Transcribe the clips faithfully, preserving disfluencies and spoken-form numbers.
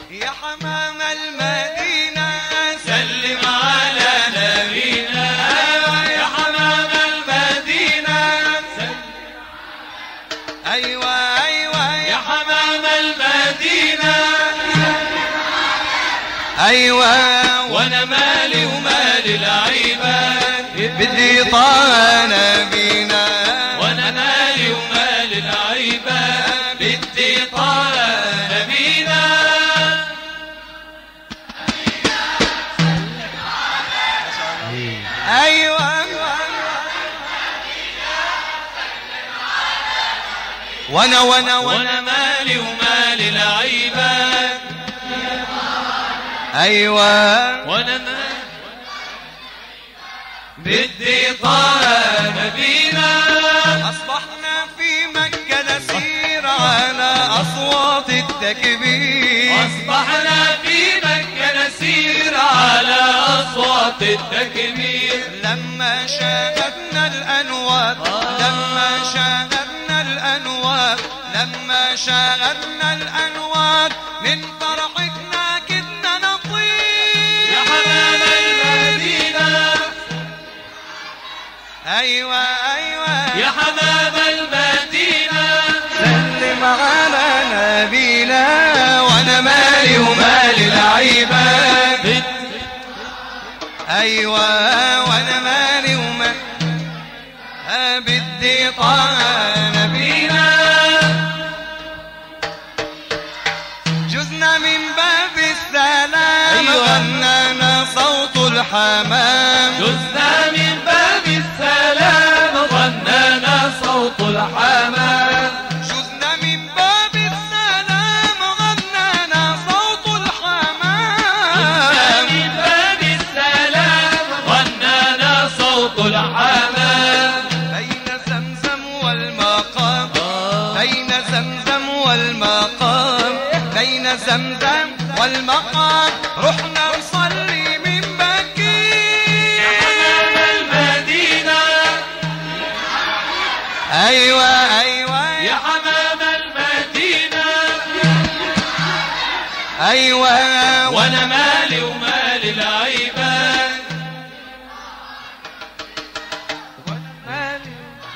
يا حمام المدينة سلم على نبينا. يا حمام المدينة سلم. أيوة أيوة يا حمام المدينة. أيوة وأنا مالي ومالي العيبان بدي طه نبينا. وأنا مالي ومالي العيبان بدي طه نبينا. أيوة وانا وانا وانا مالي ومالي العيبان. أيوة وانا مالي بدي طه نبينا. أصبحنا في مكة نسير على أصوات التكبير. أصبحنا في مكة نسير على أصوات التكبير. لما شاهدنا الأنوار لما شاهدنا الأنوار لما شاهدنا الأنوار من فرحتنا كدنا نطير. يا حمام المدينة. أيوة أيوة يا حمام المدينة سلم على نبينا. وأنا مالي ومالي العيبان. أيوة وأنا مالي ومالي بدي طه نبينا. جزنا من باب السلام. أيوة غنانا صوت الحمام. جزنا من باب السلام غنانا صوت الحمام. جزنا من باب السلام غنانا صوت الحمام. جزنا من باب السلام غنانا صوت الحمام. بين زمزم والمقام بين زمزم والمقام بين زمزم والمقام رحنا نصلي من بكير. يا حمام المدينة. أيوة أيوة يا حمام المدينة. أيوة وأنا مالي ومالي العيبان. وأنا مالي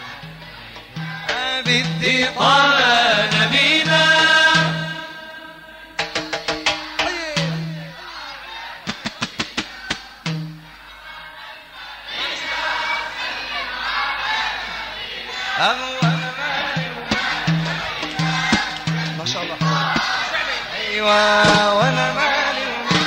بدي طه نبينا. ما شاء الله. أيوة وأنا مالي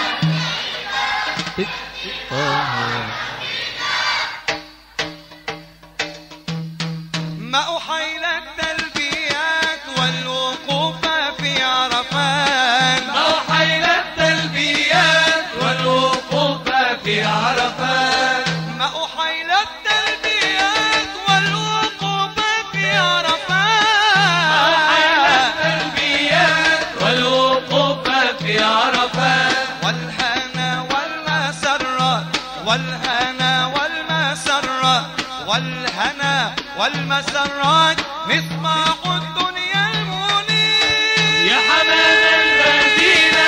ما أحيل التلبيات والوقوف في عرفات. ما أحيل التلبيات والوقوف في عرفات. ما أحيل التلبيات والوقوف في عرفات. ما أحيل التلبيات والوقوف في عرفات. والهنا والمسرات والهنا والمسرات والهنا والمسرات مصباح الدنيا المنير. يا حمام المدينة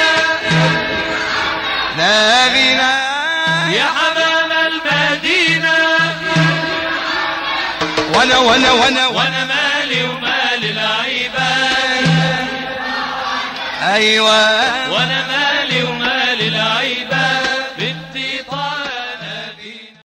لا غنى. يا حمام المدينة. وانا وانا وانا وانا مالي ومالي العيبان. أيوة وانا مالي